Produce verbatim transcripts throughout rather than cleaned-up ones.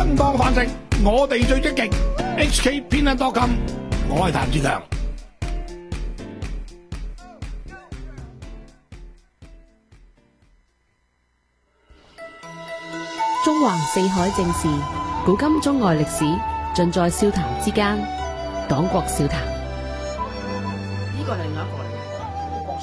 相當飯食，我哋最積極。H K 偏袒多金，我係譚志強。 中橫四海正事，古今中外歷史，盡在笑談之間。黨國笑談，呢個係另外一個嚟嘅博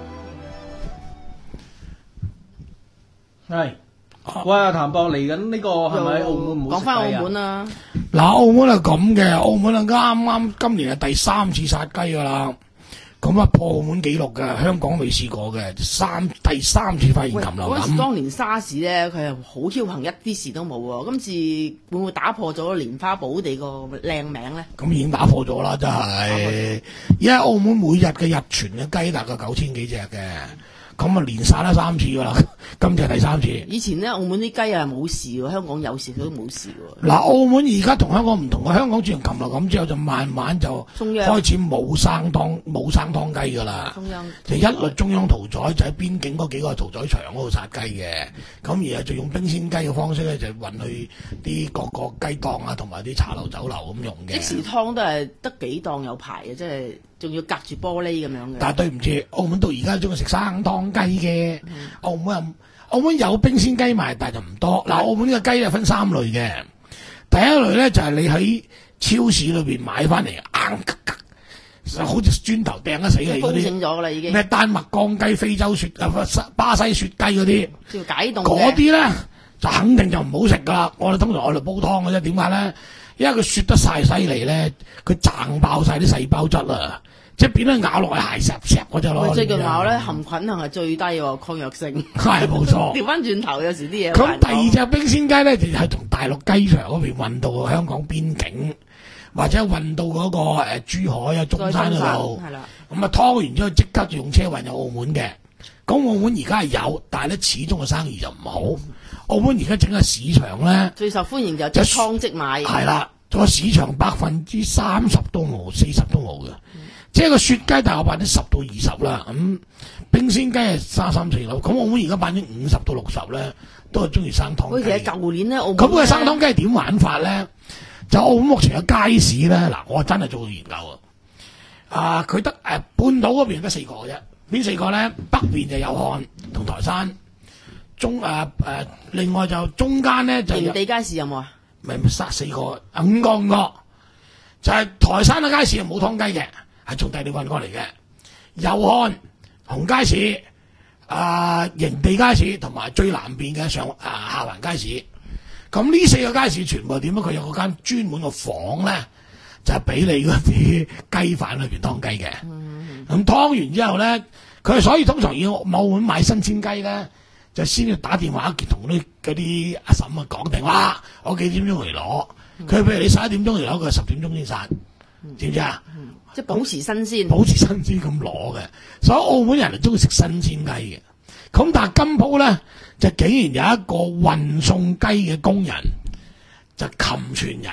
士。係，喂，阿譚博嚟緊呢個係咪澳門冇？ 講翻澳門啊！ 嗱，澳門係咁嘅，澳門啊啱啱今年係第三次殺雞噶啦。咁啊破澳門紀錄嘅，香港未試過嘅，三第三次發現禽流感。 嗰陣時當年沙士咧，佢係好僥倖，一啲事都冇喎。今次會唔會打破咗蓮花寶地個靚名咧？ 咁已經打破咗啦，真係。而家澳門每日嘅日傳嘅雞大概九千幾隻嘅，咁啊連殺咗三次噶啦，今次係第三次。 以前咧，澳門啲雞啊冇事喎，香港有事佢都冇事喎。 嗱，澳門而家同香港唔同嘅，香港自從禽流感之後就慢慢就開始冇生湯冇生湯雞噶啦，就一律中央屠宰，就喺邊境嗰幾個屠宰場嗰度殺雞嘅，咁而家就用冰鮮雞嘅方式咧，就運去啲各個雞檔啊，同埋啲茶樓酒樓咁用嘅。 即時湯都係得幾檔有排嘅，即係仲要隔住玻璃咁樣嘅。 但係對唔住，澳門到而家仲係食生湯雞嘅，嗯，澳門有澳門有冰鮮雞賣，但係就唔多。嗱，澳門呢個雞係分三類嘅，第一類咧就係你喺超市裏邊買翻嚟，硬格格，好似磚頭掟得死你嗰啲，咩丹麥江雞、非洲雪啊、巴西雪雞嗰啲， 要解凍嗰啲咧就肯定就唔好食噶啦。我哋通常我哋煲湯嘅啫，點解咧？因為佢雪得晒犀利咧，佢掙爆晒啲細胞質啊！即係變咗咬落去鞋石石嗰隻咯。 最近咬咧含菌量係最低喎，抗藥性。 係冇錯。調翻轉頭有時啲嘢。 咁第二隻冰鮮雞咧，就係從大陸雞場嗰邊運到香港邊境，或者運到嗰、那個誒、呃、珠海啊、中山嗰度。係啦。咁啊劏完之後即刻就用車運入澳門嘅。咁澳門而家係有，但係咧始終嘅生意就唔好。澳門而家整個市場咧， 最受歡迎就即劏即買。 係啦，個市場百分之三十都冇，四十都冇嘅。即係個雪雞大概百分之十到二十啦，咁、嗯、冰鮮雞係三三四樓，咁澳門而家百分之五十到六十咧，都係中意生湯雞。 其實舊年咧，澳門咁佢生湯雞係點玩法咧？就澳門目前嘅街市咧，嗱，我真係做過研究啊！啊，佢得誒半島嗰邊得四個啫，邊四個咧？北邊就有漢同台山，中誒誒、啊啊，另外就中間咧就營地街市有冇啊？ 咪殺四個，五個五個，就係、是、台山嘅街市係冇湯雞嘅。係從第二運過嚟嘅，祐漢、紅街市、啊、呃、營地街市同埋最南邊嘅上啊下環街市。咁呢四個街市全部點樣？佢有個間專門個房咧，就係、是、俾你嗰啲雞飯裏邊湯雞嘅。咁、嗯、湯完之後咧，佢所以通常要某碗買新鮮雞咧，就先要打電話同啲嗰啲阿嬸啊講定話，我幾點鐘嚟攞？佢譬如你十一點鐘嚟攞，佢十點鐘先殺，知唔知啊？ 即係保持新鮮， 保持新鮮咁攞嘅，所以澳門人係中意食新鮮雞嘅。咁但係今鋪咧就竟然有一個運送雞嘅工人就禽傳人，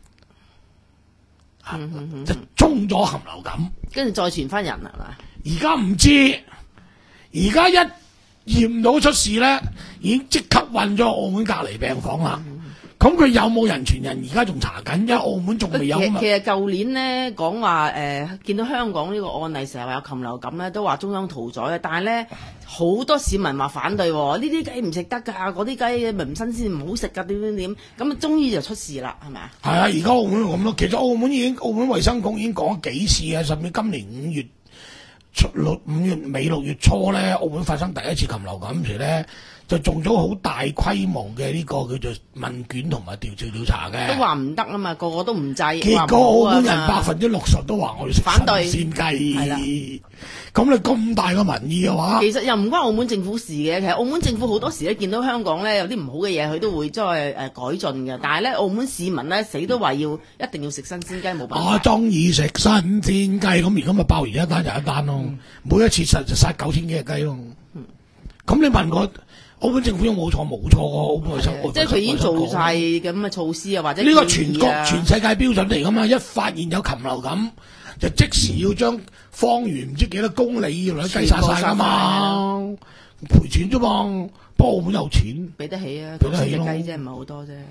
嗯嗯嗯、就中咗禽流感， 跟住再傳翻人係嘛？ 而家唔知，而家一驗到出事咧，已經即刻運咗澳門隔離病房啦。嗯咁佢有冇人傳人？而家仲查緊，因為澳門仲未有啊嘛。 其實舊年咧講話誒，見到香港呢個案例成日話有禽流感咧，都話中央屠宰嘅。但係咧好多市民話反對喎，呢啲雞唔食得㗎，嗰啲雞咪唔新鮮唔好食㗎，點點點。咁啊，終於就出事啦，係咪啊？ 係啊，而家澳門咁咯。其實澳門已經澳門衛生局已經講咗幾次啊，甚至今年五月初六五月尾六月初咧，澳門發生第一次禽流感時咧。就做咗好大規模嘅呢個叫做問卷同埋調查調查嘅， 都話唔得啊嘛，個個都唔制。 結果澳門人百分之六十都話我哋食反對新鮮雞。係啦，咁你咁大個民意嘅話， 其實又唔關澳門政府事嘅。其實澳門政府好多時咧見到香港咧有啲唔好嘅嘢，佢都會再誒改進嘅。但係咧澳門市民咧死都話要一定要食新鮮雞，冇辦法。 我中意食新鮮雞，咁而家咪爆完一單就一單咯。嗯、每一次殺就殺九千幾隻雞咯。咁、嗯、你問我？澳門政府有冇錯？冇錯喎，澳門衛生局即係佢已經做晒咁嘅措施啊，或者呢個全國全世界標準嚟噶嘛？一發現有禽流感，就即時要將方圓唔知幾多公里以內計殺晒噶嘛，賠錢啫嘛。不過澳門有錢， 俾得起啊， 俾得起咯。 雞啫，唔係好多啫。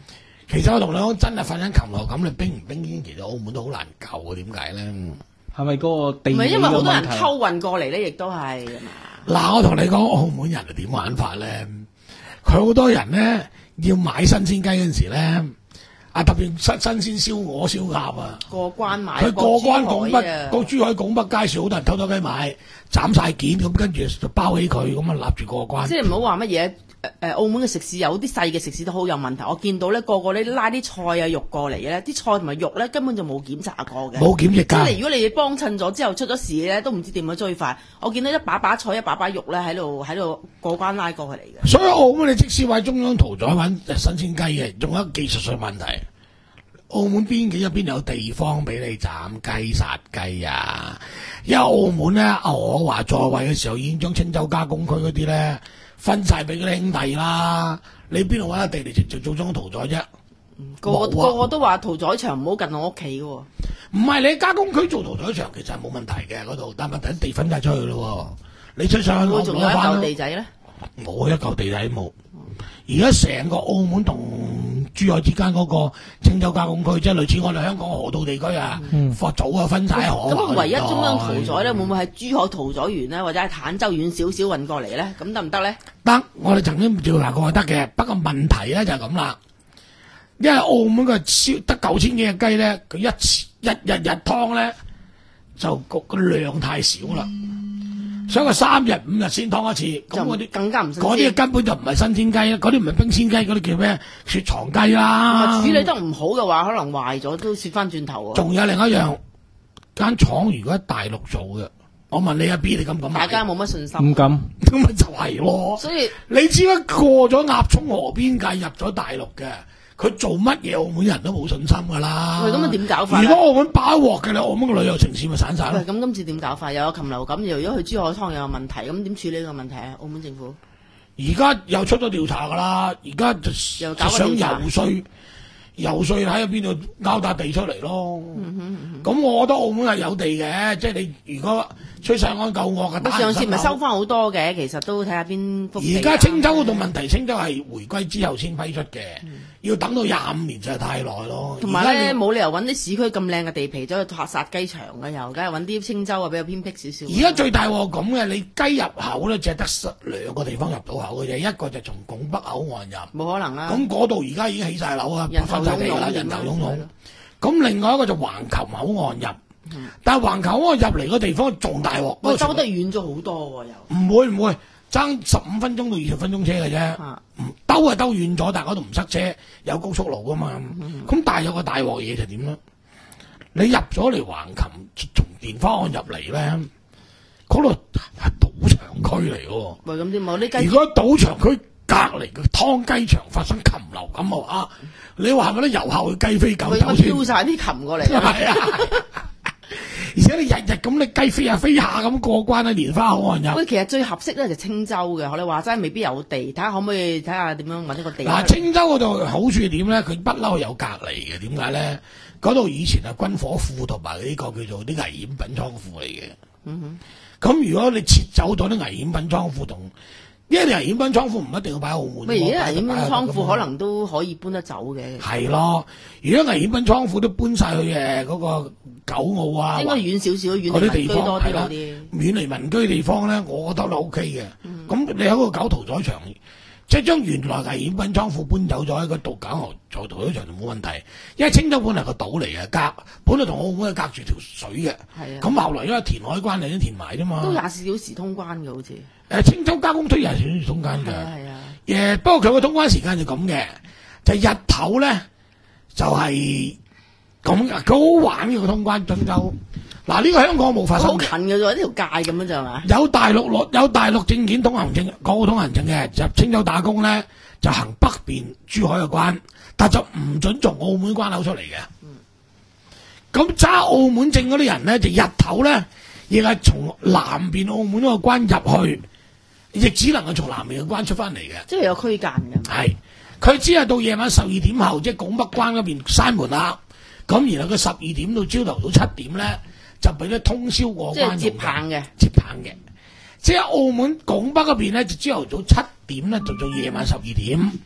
其實我同你講，真係發生禽流感，你冰唔冰天，其實澳門都好難救啊！點解咧？ 係咪嗰個地理唔係因為好多人嘅問題偷運過嚟咧，亦都係㗎嘛。 嗱，我同你講，澳門人係點玩法咧？佢好多人咧要買新鮮雞嗰陣時咧，啊特別新新鮮燒鵝、燒鴨啊， 過關買佢過關拱北啊， 個珠海拱北街市好多人偷偷雞買，斬晒件咁，跟住就包起佢咁啊，立住過關。 即係唔好話乜嘢誒誒，澳門嘅食肆有啲細嘅食肆都好有問題。我見到咧個個咧拉啲菜啊肉過嚟咧，啲菜同埋肉咧根本就冇檢查過嘅。 冇檢疫即㗎。 係如果你幫襯咗之後出咗事咧，都唔知點樣追發。我見到一把把菜一把把肉咧喺度喺度過關拉過去嚟嘅。 所以澳門你即使話中央屠宰揾新鮮雞嘅，仲有一個技術上問題。澳門邊幾入邊有地方俾你斬雞殺雞啊？因為澳門咧，我話在位嘅時候已經將青州加工區嗰啲咧分晒俾嗰啲兄弟啦。你邊度揾得地嚟做做中央屠宰啫？ 個個冇啊個個都話屠宰場唔好近我屋企嘅喎。 唔係你加工區做屠宰場，其實係冇問題嘅嗰度，但問題地分晒出去咯。你出上去會仲有一嚿攞翻咯地仔咧？ 冇一嚿地仔冇。而家成個澳門同珠海之間嗰個青州加工區，即係類似我哋香港河套地區啊，佛祖啊分晒河。 咁唯一中央屠宰咧，會唔會係珠海屠宰園咧，或者係坦洲遠少少運過嚟咧？咁得唔得咧？ 得，我哋曾經調查過係得嘅，不過問題咧就係咁啦，因為澳門個燒得九千幾隻雞咧，佢一次一日日劏咧就個個量太少啦。所以佢三日五日先劏一次，咁嗰啲更加唔新鮮嗰啲根本就唔係新鮮雞啦，嗰啲唔係冰鮮雞，嗰啲叫咩？雪藏雞啦。 處理得唔好嘅話，可能壞咗都蝕翻轉頭喎。 仲有另一樣，間廠如果喺大陸做嘅，我問你阿 B，你敢唔敢買？ 大家冇乜信心。 唔敢。 咁咪就係咯。 所以你只不過過咗鴨涌河邊界入咗大陸嘅，佢做乜嘢澳門人都冇信心㗎啦。 喂，咁啊點搞法？ 如果澳門爆鑊嘅咧，澳門嘅旅遊城市咪散晒喂， 咯。 咁今次點搞法？又有禽流感，又如果去珠海湯又有問題，咁點處理呢個問題啊？澳門政府而家又出咗調查㗎啦，而家就又搞就想個調查游說，游說睇下邊度勾笪地出嚟咯。咁、我覺得澳門係有地嘅，即係你如果吹晒安救我嘅， 上次咪收翻好多嘅，其實都睇下邊幅地啊。 而家青州嗰度問題，青州係回歸之後先批出嘅，要等到廿五年就係太耐咯。 同埋咧， 而家要冇理由揾啲市區咁靚嘅地皮走去殺殺雞場嘅，又梗係揾啲青州啊比較偏僻少少。 而家最大鑊咁嘅，你雞入口咧，只係得兩個地方入到口嘅啫，一個就從拱北口岸入， 冇可能啦。 咁嗰度而家已經起晒樓啊， 人頭分晒地㗎啦， 湧湧人頭湧湧係咯。 咁另外一個就橫琴口岸入，但係橫琴口岸入嚟個地方仲大鑊， 喂，兜得遠咗好多喎，又。 唔會唔會爭十五分鐘到二十分鐘車嘅啫， 啊唔兜係兜遠咗，但係嗰度唔塞車，有高速路噶嘛。咁但係有個大鑊嘢就點咧？你入咗嚟橫琴從蓮花岸入嚟咧，嗰度係賭場區嚟嘅喎。 喂，咁點冇啲雞？ 如果賭場區隔離嘅劏雞場發生禽流感嘅話，你話係咪啲遊客會雞飛狗喂， 走先？ 咁飄晒啲禽過嚟。 係啊！而且你日日咁你雞飛下飛下咁過關喺蓮花口岸入。 喂，其實最合適咧就青州嘅，學你話齋未必有地，睇下可唔可以睇下點樣揾一個地。 嗱，青州嗰度好處係點咧？佢不嬲有隔離嘅，點解咧？嗰度以前係軍火庫同埋呢個叫做啲危險品倉庫嚟嘅。 嗯哼。 咁如果你撤走咗啲危險品倉庫同，因為你危險品倉庫唔一定要擺喺澳門。 喂，而家危險品倉庫庫可能都可以搬得走嘅。 係咯，如果危險品倉庫都搬晒去誒嗰個九澳啊， 應該遠少少，遠嗰啲地離民居多方係啦啲嗰，啲。 遠離民居地方咧，我覺得都 O K 嘅。咁、 嗯你喺嗰度搞屠宰場，即係將原來危險品倉庫搬走咗喺嗰度搞做屠宰場就冇問題。因為青州本嚟個島嚟嘅，隔本來同澳門係隔住條水嘅。 係啊。 咁後來因為填海關嚟都填埋啫嘛。 都廿四小時通關嘅好似。 誒青州加工區廿四小時通關㗎。 係啊係啊。 誒不過佢個通關時間就咁嘅，就日頭咧就係咁嘅，佢好玩嘅個通關青州。嗱呢個香港冇發生好嘅。 近嘅啫，一條界咁樣就係嘛？ 有大陸落有大陸證件通行證，港澳通行證嘅入青州打工咧，就行北邊珠海嘅關，但就唔準從澳門關口出嚟嘅。咁揸、澳門證嗰啲人咧，就日頭咧，亦係從南邊澳門嗰個關入去，亦只能夠從南邊嘅關出翻嚟嘅。 即係有區間嘅。 係，佢只係到夜晚十二點後，即係拱北關嗰邊閂門啦。咁然後佢十二點到朝頭早七點咧，就俾你通宵過關即係接用嘅棒嘅。 接棒嘅。即係澳門拱北嗰邊咧，就朝頭早七點咧，就到夜晚十二點。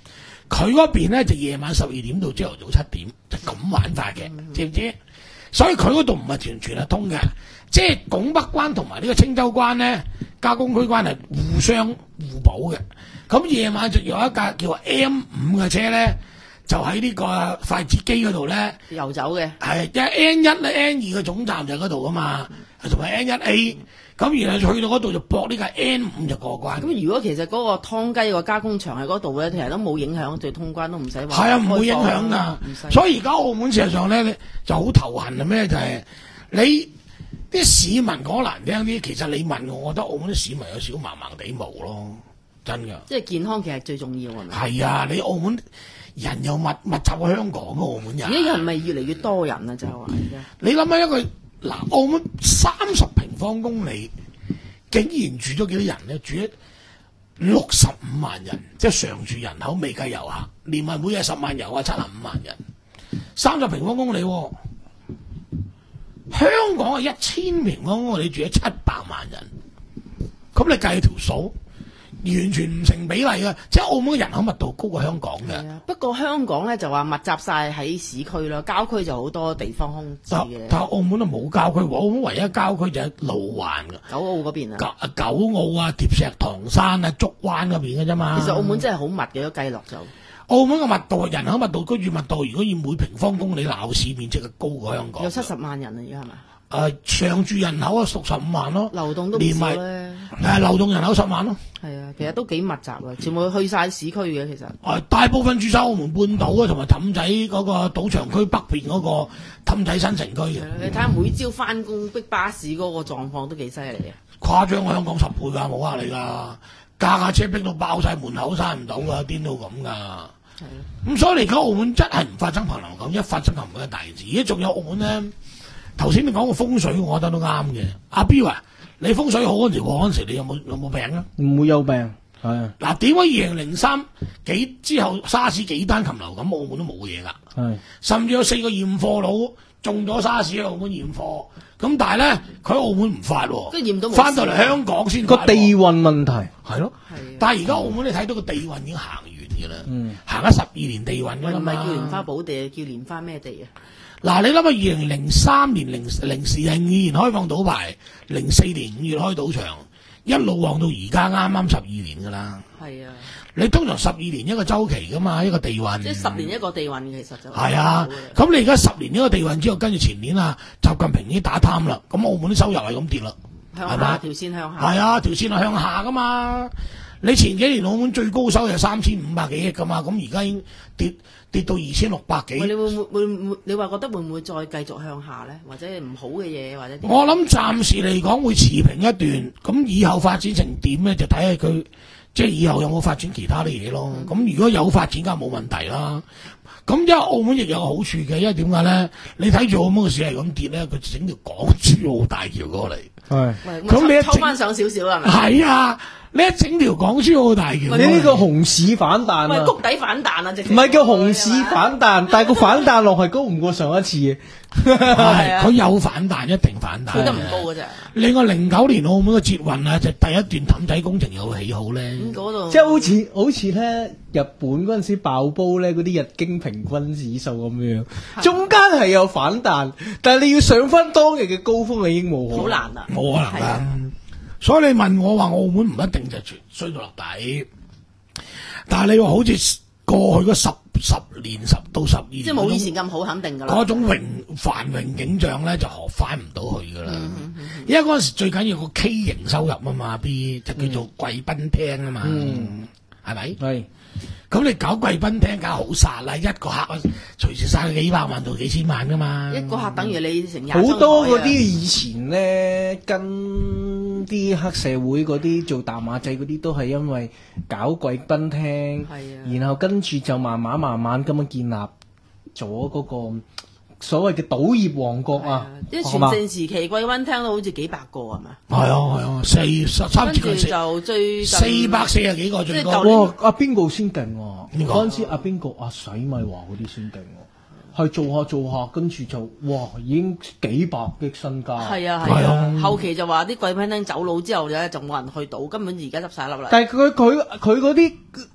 佢嗰邊咧就夜晚十二點到朝頭早七點，就咁玩法嘅，知唔知？所以佢嗰度唔係完全係通嘅，即係拱北關同埋呢個青州關咧，加工區關係互相互補嘅。咁夜晚就有一架叫 M 五嘅車咧，就喺呢個筷子基嗰度咧遊走嘅。 係，因為 N 一咧 N 二嘅總站就喺嗰度噶嘛，同埋 N 一 A。咁然後去到嗰度就駁呢架 N 五就過關。 咁如果其實嗰個湯雞個加工場喺嗰度咧，其實都冇影響，對通關都唔使話。 係啊，唔會影響㗎。所以而家澳門事實上咧就好頭痕係咩？就係、是、你啲市民講難聽啲，其實你問我，我覺得澳門啲市民有少麻麻地毛咯，真㗎。 即係健康其實最重要係咪？ 係啊，你澳門人又密密集過香港嘅澳門人。 而家人咪越嚟越多人啊，就係話而家。 你諗下一個嗱，澳門三十平方公里，竟然住咗幾多人咧？住咗六十五萬人，即係常住人口未計遊客，連埋每日十萬遊客，七十五萬人，三十平方公里、哦。香港係一千平方公里，住咗七百萬人，咁你計條數，完全唔成比例嘅，即係澳門嘅人口密度高過香港嘅。 係啊，不過香港咧就話密集晒喺市區咯，郊區就好多地方空置嘅。 但係澳門都冇郊區，澳門唯一郊區就係路環㗎。 九澳嗰邊啊， 九九澳啊、疊石塘山啊、竹灣嗰邊嘅啫嘛。 其實澳門真係好密嘅，都計落就。 澳門嘅密度、人口密度、居住密度，如果以每平方公里鬧市面積係高過香港。 有七十萬人啊，而家係咪？ 誒、呃，常住人口啊，六十五萬咯， 流動都唔少咧。 誒，流動人口十萬咯。 係啊，其實都幾密集啊，全部去晒市區嘅其實。誒、 呃，大部分住晒澳門半島啊，同埋氹仔嗰個賭場區北邊嗰個氹仔新城區嘅。 你睇下每朝翻工逼巴士嗰個狀況都幾犀利啊！ 誇張過香港十倍㗎，冇呃你㗎，架架車逼到爆晒門口，閂唔到㗎，癲到咁㗎。咁所以你而家澳門真係唔發生禽流感，一發生就唔會係大事。而家仲有澳門咧，頭先你講個風水，我覺得都啱嘅。阿彪啊，你風水好嗰陣時，嗰陣時你有冇有冇病啊？ 唔會有病，係啊。 嗱，點解二零零三幾之後沙士幾單禽流感，澳門都冇嘢㗎？係，甚至有四個驗貨佬中咗沙士喺澳門驗貨，咁但係咧佢喺澳門唔發喎， 驗到翻到嚟香港先個地運問題係咯。但係而家澳門你睇到個地運已經行完㗎啦， 嗯、 行咗十二年地運㗎啦嘛。 唔係叫蓮花寶地，叫蓮花咩地啊？ 嗱，你諗下，二零零三年零零時係五年開放賭牌，零四年五月開賭場，一路旺到而家啱啱十二年㗎啦。係啊，你通常十二年一個週期㗎嘛，一個地運。 即係十年一個地運，其實就係啊。咁你而家十年一個地運之後，跟住前年啊，習近平已經打貪啦，咁澳門啲收入係咁跌啦， 向下條線向下。係啊，條線係向下㗎嘛。你前幾年澳門最高收入三千五百幾億㗎嘛，咁而家已經跌跌到二千六百幾。 你會唔會會唔會？你話覺得會唔會再繼續向下咧？或者唔好嘅嘢，或者我諗暫時嚟講會持平一段，咁以後發展成點咧，就睇下佢即係以後有冇發展其他啲嘢咯。咁、嗯、如果有發展，梗係冇問題啦。咁因為澳門亦有個好處嘅，因為點解咧？你睇住澳門嘅市係咁跌咧，佢整條港珠澳大橋過嚟，係咁你一抽翻上少少係咪？ 係啊。你一整條港珠澳大橋， 你呢個熊市反彈啊！ 唔係谷底反彈啊！直唔係叫熊市反彈，但係個反彈落係高唔過上一次嘅。 係佢有反彈，一定反彈。 佢得唔高嘅啫。 另外零九年澳門嘅捷運啊，就第一段氹仔工程有起好咧。 咁嗰度即係好似好似咧，日本嗰陣時爆煲咧，嗰啲日經平均指數咁樣，中間係有反彈，但係你要上翻當日嘅高峰，你已經冇可能。 好難啊！ 冇可能㗎。所以你問我話，澳門唔一定就衰到落底，但係你話好似過去嗰十十年十到十二年， 即係冇以前咁好，肯定㗎啦。 嗰種榮繁榮景象咧，就學翻唔到去㗎啦。嗯嗯嗯、因為嗰陣時最緊要個 K 型收入啊嘛，B 就叫做貴賓廳啊嘛，係咪、嗯？係。咁你搞貴賓廳梗係好殺啦，一個客隨時殺幾百萬到幾千萬㗎嘛。一個客等於你成廿好多嗰啲以前咧跟啲黑社會嗰啲做大馬仔嗰啲，都係因為搞貴賓廳，然後跟住就慢慢慢慢咁樣建立咗嗰個所謂嘅賭業王國啊！ 即係全盛時期貴賓廳都好似幾百個係嘛？ 係啊係啊，四十三跟住就最四百四十幾個最高。 哇！阿邊個先勁喎？嗰陣時阿邊個阿洗米華嗰啲先勁喎，係做下做下，跟住就哇已經幾百億身家。 係啊係啊，後期就話啲貴賓廳走佬之後咧，就冇人去賭，根本而家執晒笠啦。 但係佢佢佢嗰啲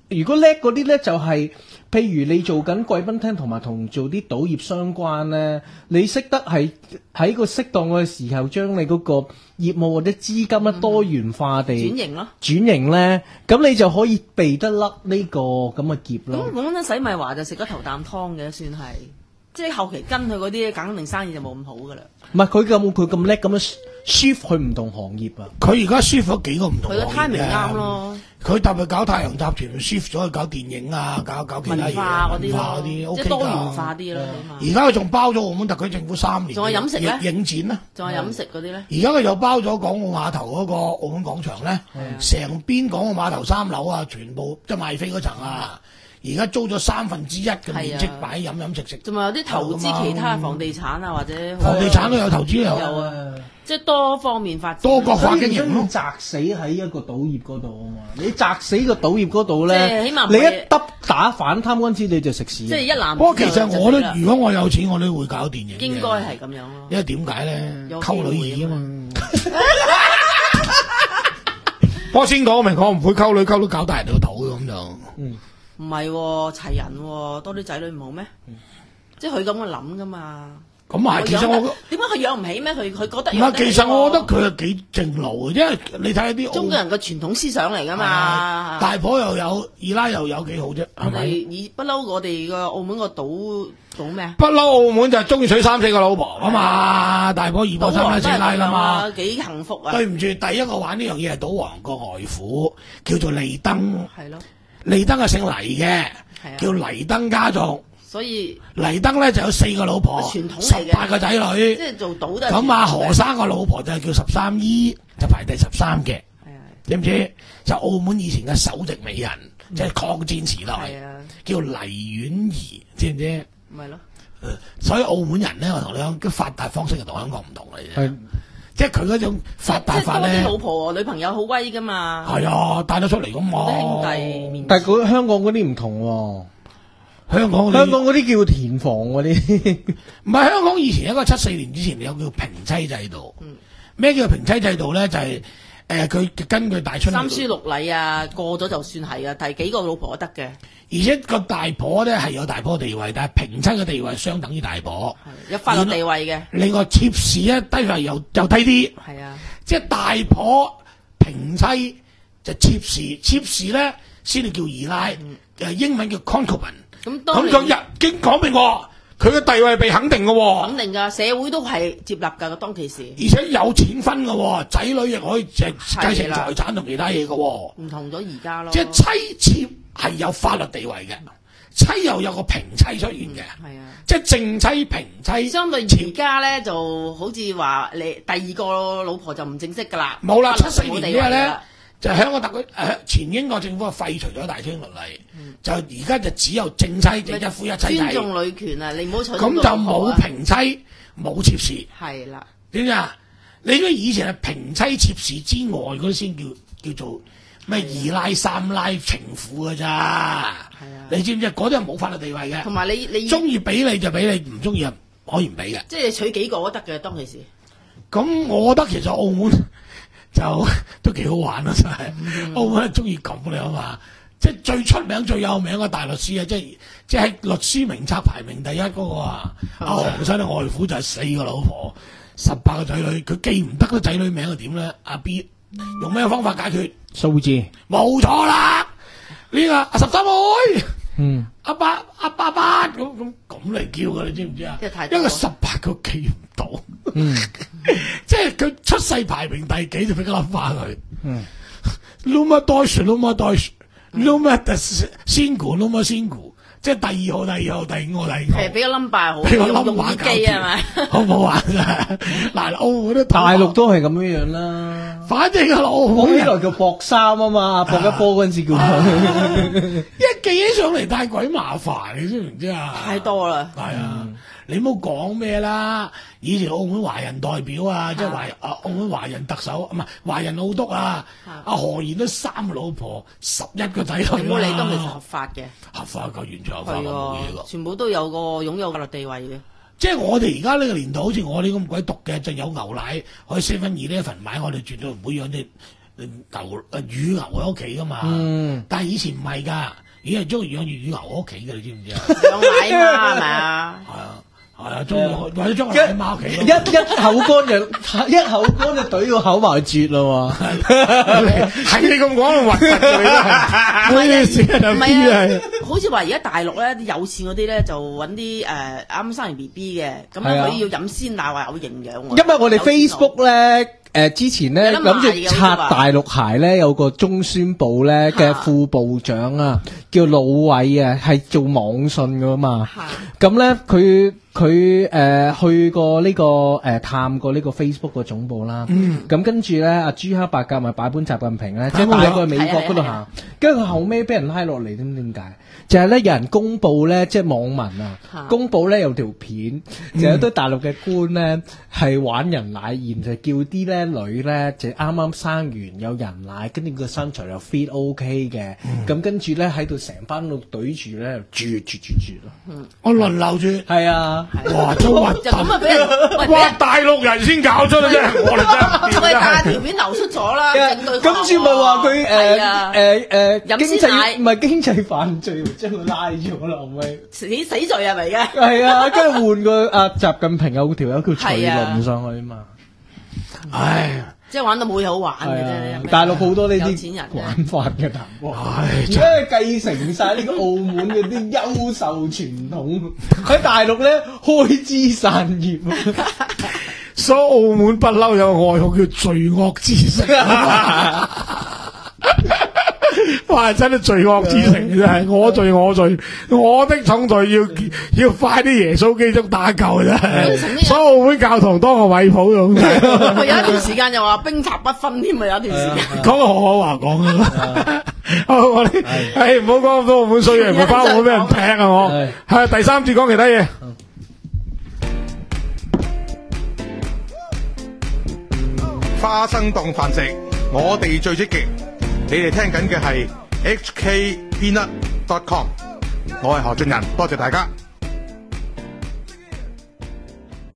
如果叻嗰啲咧，就係、是、譬如你做緊貴賓廳同埋同做啲賭業相關咧，你識得係喺個適當嘅時候將你嗰個業務或者資金咧多元化地轉型咯， 轉型咧，咁你就可以避得甩呢個咁嘅劫咯。 咁講真，洗米華就食咗頭啖湯嘅，算係。即係後期跟佢嗰啲，肯定生意就冇咁好噶啦。 唔係佢咁佢咁叻咁樣 shift 去唔同行業啊！ 佢而家 shift 咗幾個唔同佢個行業 timing 啱咯。 佢特別搞太陽集團 shift 咗去搞電影啊，搞搞其他嘢文化嗰啲文化嗰啲咯， OK 即係多元㗎。 化啲咯，起而家佢仲包咗澳門特區政府三年， 仲有飲食咧影展啦， 碼。仲有飲食嗰啲咧， 而家佢又包咗港澳碼頭嗰個澳門廣場咧，成邊港澳碼頭三樓啊，全部即係賣飛嗰層啊。而家租咗三分之一嘅面積擺飲飲食食， 仲有啲投資其他房地產啊，或者房地產都有投資有有啊，即係多方面發展， 多角化經營咯。 砸死喺一個賭業嗰度啊嘛！你砸死個賭業嗰度咧， 即係起碼唔你係一揼打反貪嗰陣時你就食屎。 即係一籃子。 不過其實我都就死啦如果我有錢，我都會搞電影嘅。 應該係咁樣咯。 因為點解咧？ 有機會溝女易啊嘛。我先講明，我唔會溝女，溝到搞大人哋個肚咁就。 嗯。 唔係喎，齊人喎，多啲仔女唔好咩？即係佢咁嘅諗噶嘛。 咁啊係，其實我點解佢養唔起咩？佢佢覺得唔係，其實我覺得佢係幾正路嘅，因為你睇下啲中國人嘅傳統思想嚟噶嘛。 大婆又有，二奶又有幾好啫， 我哋以不嬲，我哋個澳門個賭賭咩啊？ 不嬲澳門就係中意娶三四個老婆啊嘛，大婆二婆三奶四奶啦嘛， 幾幸福啊！ 對唔住，第一個玩呢樣嘢係賭王個外父，叫做利登。 係咯。 利登係姓黎嘅，叫黎登家族。 所以黎登咧就有四個老婆， 傳統十嚟嘅八個仔女。 即係做賭都係咁啊，何生個老婆就係叫十三姨，就排第十三嘅。 係啊， 知唔知？就澳門以前嘅首席美人，即係抗戰時代，叫黎婉儀，知唔知？ 咪咯。 所以澳門人咧，我同你講，嘅發達方式就同香港唔同嘅啫。即係佢嗰種發達法咧， 即係多啲老婆女朋友好威噶嘛。 係啊，帶得出嚟咁嘛。 兄弟面， 但係嗰香港嗰啲唔同喎。 香港香港嗰啲叫田房嗰啲， 唔係香港以前一個七四年之前有叫平妻制度。咩、嗯、叫平妻制度咧？就係誒佢根據大春三書六禮啊，過咗就算係啊，第幾個老婆都得嘅。 而且個大婆咧係有大婆地位，但係平妻嘅地位相等於大婆， 有法律地位嘅。 另外妾侍咧低位又又低啲， 係啊， 即係大婆平妻就妾侍，妾侍咧先至叫二奶，誒、嗯、英文叫 concubine。咁咁佢日經講明喎，佢嘅地位被肯定嘅喎， 肯定㗎，社會都係接納㗎，當其時。 而且有錢分嘅喎，仔女亦可以繼繼承財產同其他嘢嘅喎。 唔同咗而家咯。 即係妻妾係有法律地位嘅，妻又有個平妻出現嘅。係、嗯、啊，即係正妻平妻。 相對而家咧，就好似話你第二個老婆就唔正式㗎啦。 冇啦，七四年嘅嘢咧。就香港特區誒前英國政府廢除咗大清律例，嗯、就而家就只有正妻，即一夫一妻制。 尊重女權啊！你唔好取咁就冇平妻，冇妾侍。係啦，點解啊？你如果以前係平妻妾侍之外嗰啲先叫叫做咩二奶三奶情婦㗎咋？係啊，你知唔知嗰啲係冇法律地位嘅？同埋你你中意俾你就俾你，唔中意可以唔俾嘅。即係你娶幾個都得嘅，當其時。咁我覺得其實澳門。就都幾好玩咯，真係、嗯、澳門係中意咁你啊嘛，即係最出名最有名嘅大律師啊，即係即係律師名冊排名第一嗰、那個啊，阿黃生嘅外父就係四個老婆，十八個仔女，佢記唔得個仔女名係點咧？阿 B 用咩方法解決？數字冇錯啦，呢、這個阿十三妹，嗯，阿八阿八八咁咁咁嚟叫㗎，你知唔知啊？因為十八個記唔到。嗯，即係佢出世排名第幾就俾佢諗翻佢。嗯 ，Luma Deutsch，Luma Deutsch，Luma 先股，Luma 先股，即係第二號、第二號、第五號、第五號。係俾個 number 好，俾個 number 機係咪？好唔好玩啊？嗱，澳門都大陸都係咁樣樣啦。 反正啊，澳門呢來叫搏衫啊嘛，搏一波嗰陣時叫佢。 一記起上嚟太鬼麻煩，你知唔知啊？ 太多啦。 係啊。你唔好講咩啦！以前澳門華人代表啊，即係華啊澳門華人特首，唔係華人澳督啊，阿何賢都三個老婆，十一個仔女啦。 冇理都係合法嘅， 合法嘅，完全合法嘅，冇嘢㗎。 全部都有個擁有法律地位嘅。 即係我哋而家呢個年代，好似我哋咁鬼毒嘅，就有牛奶可以 seven eleven 買，我哋絕對唔會養啲牛誒乳牛喺屋企噶嘛。 嗯， 但係以前唔係㗎，而家係中意養住乳牛喺屋企嘅，你知唔知啊？ 養奶嘛係咪啊？ 係啊。係啊，中意或者將個奶媽屋企一一口乾就一口乾就懟個口埋絕咯喎， 係你咁講核突嘅，你都係咩事啊？ 唔係啊，好似話而家大陸咧啲有錢嗰啲咧就揾啲誒啱生完 B B 嘅，咁樣佢要飲鮮奶話有營養喎。 因為我哋 Facebook 咧。誒之前咧諗住拆大陸鞋咧，有個中宣部咧嘅副部長啊，叫魯偉啊，係做網信噶嘛。咁咧佢佢誒去過呢個誒探過呢個 Facebook 個總部啦。咁跟住咧，阿朱克伯格咪擺本習近平咧，即係帶佢去美國嗰度行。跟住佢後尾俾人拉落嚟，知唔知點解？就係咧有人公佈咧，即係網民啊，公佈咧有條片，就有堆大陸嘅官咧係玩人奶，然就叫啲咧女咧就啱啱生完有人奶，跟住個身材又 fit OK 嘅，咁跟住咧喺度成班度對住咧，絕絕絕絕咯。我輪流住，係啊，哇，真核突！ 就咁啊俾人， 哇，大陸人先搞出啦啫，我哋真係。 喂，但係條片流出咗啦， 跟住咪話佢誒誒誒飲經鮮奶濟唔係經濟犯罪，將佢拉咗啦，後尾死死罪係咪嘅？ 係啊，跟住換個阿習近平有條友叫徐麟上去啊嘛， 唉。 即係玩到冇嘢好玩嘅啫。 大陸好多呢有錢人啲玩法嘅談波， 唉， 而家係繼承晒呢個澳門嗰啲優秀傳統，喺大陸咧開枝散葉。 所以澳門不嬲有個外號叫罪惡之城。哇！真係罪惡之城，真係我罪我罪，我的重罪要要快啲耶穌基督打救真係。所以澳門教堂當個米鋪用。 有一段時間又話兵法不分添啊！有一段時間講個何可華講啊！我哋誒唔好講咁多澳門衰嘢，唔係包澳門俾人劈啊！我係第三節講其他嘢。 花生檔飯食，我哋最積極。你哋聽緊嘅係 H K Peanut dot com， 我係何俊仁，多謝大家。